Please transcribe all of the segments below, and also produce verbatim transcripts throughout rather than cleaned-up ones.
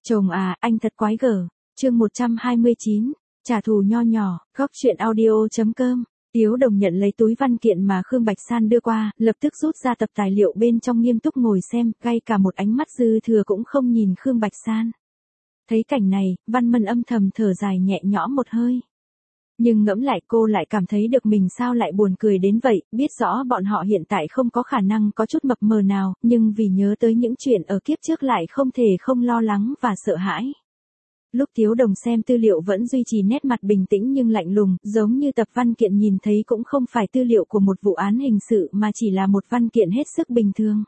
Chồng à, anh thật quái gở. Chương một trăm hai mươi chín, trả thù nho nhỏ, góc truyện audio.com. Tiếu Đồng nhận lấy túi văn kiện mà Khương Bạch San đưa qua, lập tức rút ra tập tài liệu bên trong nghiêm túc ngồi xem, ngay cả một ánh mắt dư thừa cũng không nhìn Khương Bạch San. Thấy cảnh này, Văn Mân âm thầm thở dài nhẹ nhõm một hơi. Nhưng ngẫm lại cô lại cảm thấy được mình sao lại buồn cười đến vậy, biết rõ bọn họ hiện tại không có khả năng có chút mập mờ nào, nhưng vì nhớ tới những chuyện ở kiếp trước lại không thể không lo lắng và sợ hãi. Lúc Tiếu Đồng xem tư liệu vẫn duy trì nét mặt bình tĩnh nhưng lạnh lùng, giống như tập văn kiện nhìn thấy cũng không phải tư liệu của một vụ án hình sự mà chỉ là một văn kiện hết sức bình thường.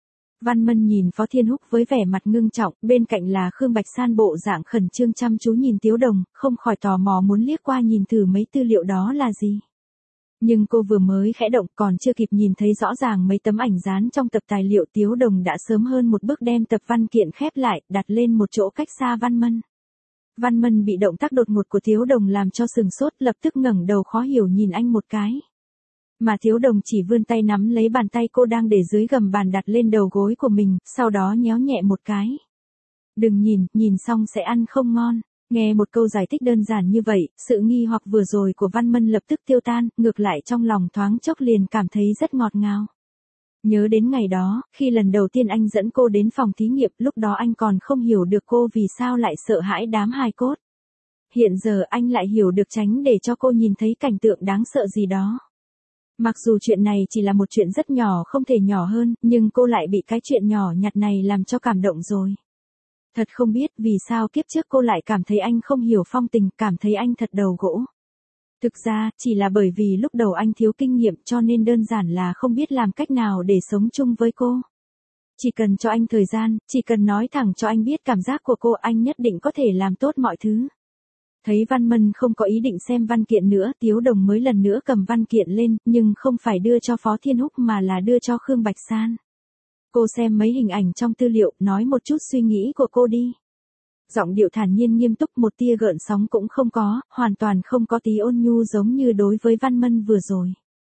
Văn Mân nhìn Phó Thiên Húc với vẻ mặt ngưng trọng, bên cạnh là Khương Bạch San bộ dạng khẩn trương chăm chú nhìn Tiếu Đồng, không khỏi tò mò muốn liếc qua nhìn thử mấy tư liệu đó là gì. Nhưng cô vừa mới khẽ động còn chưa kịp nhìn thấy rõ ràng mấy tấm ảnh dán trong tập tài liệu, Tiếu Đồng đã sớm hơn một bước đem tập văn kiện khép lại, đặt lên một chỗ cách xa Văn Mân. Văn Mân bị động tác đột ngột của Tiếu Đồng làm cho sừng sốt, lập tức ngẩng đầu khó hiểu nhìn anh một cái. Mà Tiếu Đồng chỉ vươn tay nắm lấy bàn tay cô đang để dưới gầm bàn đặt lên đầu gối của mình, sau đó nhéo nhẹ một cái. Đừng nhìn, nhìn xong sẽ ăn không ngon. Nghe một câu giải thích đơn giản như vậy, sự nghi hoặc vừa rồi của Văn Mân lập tức tiêu tan, ngược lại trong lòng thoáng chốc liền cảm thấy rất ngọt ngào. Nhớ đến ngày đó, khi lần đầu tiên anh dẫn cô đến phòng thí nghiệm, lúc đó anh còn không hiểu được cô vì sao lại sợ hãi đám hài cốt. Hiện giờ anh lại hiểu được tránh để cho cô nhìn thấy cảnh tượng đáng sợ gì đó. Mặc dù chuyện này chỉ là một chuyện rất nhỏ không thể nhỏ hơn, nhưng cô lại bị cái chuyện nhỏ nhặt này làm cho cảm động rồi. Thật không biết vì sao kiếp trước cô lại cảm thấy anh không hiểu phong tình, cảm thấy anh thật đầu gỗ. Thực ra, chỉ là bởi vì lúc đầu anh thiếu kinh nghiệm cho nên đơn giản là không biết làm cách nào để sống chung với cô. Chỉ cần cho anh thời gian, chỉ cần nói thẳng cho anh biết cảm giác của cô, anh nhất định có thể làm tốt mọi thứ. Thấy Văn Mân không có ý định xem văn kiện nữa, Tiếu Đồng mới lần nữa cầm văn kiện lên, nhưng không phải đưa cho Phó Thiên Húc mà là đưa cho Khương Bạch San. Cô xem mấy hình ảnh trong tư liệu, nói một chút suy nghĩ của cô đi. Giọng điệu thản nhiên nghiêm túc, một tia gợn sóng cũng không có, hoàn toàn không có tí ôn nhu giống như đối với Văn Mân vừa rồi.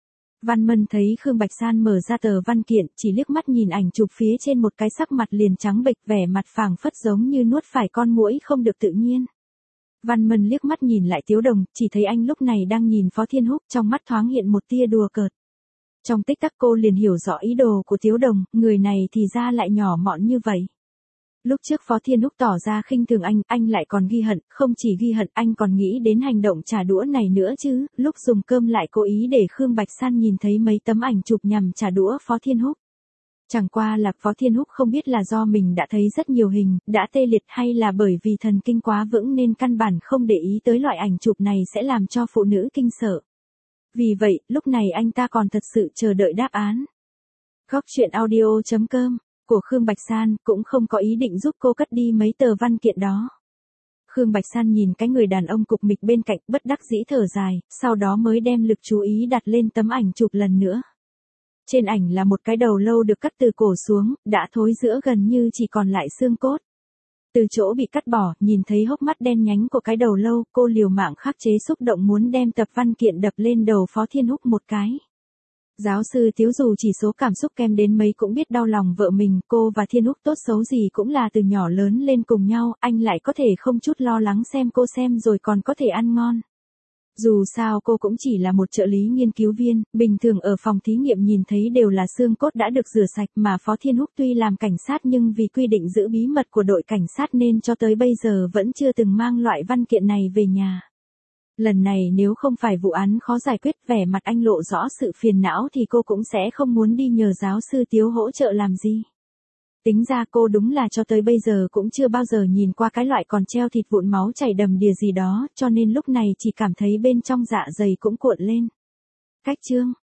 Văn Mân thấy Khương Bạch San mở ra tờ văn kiện, chỉ liếc mắt nhìn ảnh chụp phía trên một cái, sắc mặt liền trắng bệch, vẻ mặt phảng phất giống như nuốt phải con muỗi không được tự nhiên. Văn Mân liếc mắt nhìn lại Tiếu Đồng, chỉ thấy anh lúc này đang nhìn Phó Thiên Húc, trong mắt thoáng hiện một tia đùa cợt. Trong tích tắc cô liền hiểu rõ ý đồ của Tiếu Đồng, người này thì ra lại nhỏ mọn như vậy. Lúc trước Phó Thiên Húc tỏ ra khinh thường anh, anh lại còn ghi hận, không chỉ ghi hận, anh còn nghĩ đến hành động trả đũa này nữa chứ, lúc dùng cơm lại cố ý để Khương Bạch San nhìn thấy mấy tấm ảnh chụp nhằm trả đũa Phó Thiên Húc. Chẳng qua là Phó Thiên Húc không biết là do mình đã thấy rất nhiều hình, đã tê liệt hay là bởi vì thần kinh quá vững nên căn bản không để ý tới loại ảnh chụp này sẽ làm cho phụ nữ kinh sợ. Vì vậy, lúc này anh ta còn thật sự chờ đợi đáp án. Góc truyện audio.com của Khương Bạch San cũng không có ý định giúp cô cất đi mấy tờ văn kiện đó. Khương Bạch San nhìn cái người đàn ông cục mịch bên cạnh, bất đắc dĩ thở dài, sau đó mới đem lực chú ý đặt lên tấm ảnh chụp lần nữa. Trên ảnh là một cái đầu lâu được cắt từ cổ xuống, đã thối rữa gần như chỉ còn lại xương cốt. Từ chỗ bị cắt bỏ, nhìn thấy hốc mắt đen nhánh của cái đầu lâu, cô liều mạng khắc chế xúc động muốn đem tập văn kiện đập lên đầu Phó Thiên Húc một cái. Giáo sư Tiếu dù chỉ số cảm xúc kém đến mấy cũng biết đau lòng vợ mình, cô và Thiên Húc tốt xấu gì cũng là từ nhỏ lớn lên cùng nhau, anh lại có thể không chút lo lắng xem cô xem rồi còn có thể ăn ngon. Dù sao cô cũng chỉ là một trợ lý nghiên cứu viên, bình thường ở phòng thí nghiệm nhìn thấy đều là xương cốt đã được rửa sạch, mà Phó Thiên Húc tuy làm cảnh sát nhưng vì quy định giữ bí mật của đội cảnh sát nên cho tới bây giờ vẫn chưa từng mang loại văn kiện này về nhà. Lần này nếu không phải vụ án khó giải quyết, vẻ mặt anh lộ rõ sự phiền não thì cô cũng sẽ không muốn đi nhờ giáo sư Tiếu hỗ trợ làm gì. Tính ra cô đúng là cho tới bây giờ cũng chưa bao giờ nhìn qua cái loại còn treo thịt vụn máu chảy đầm đìa gì đó, cho nên lúc này chỉ cảm thấy bên trong dạ dày cũng cuộn lên. Cách chương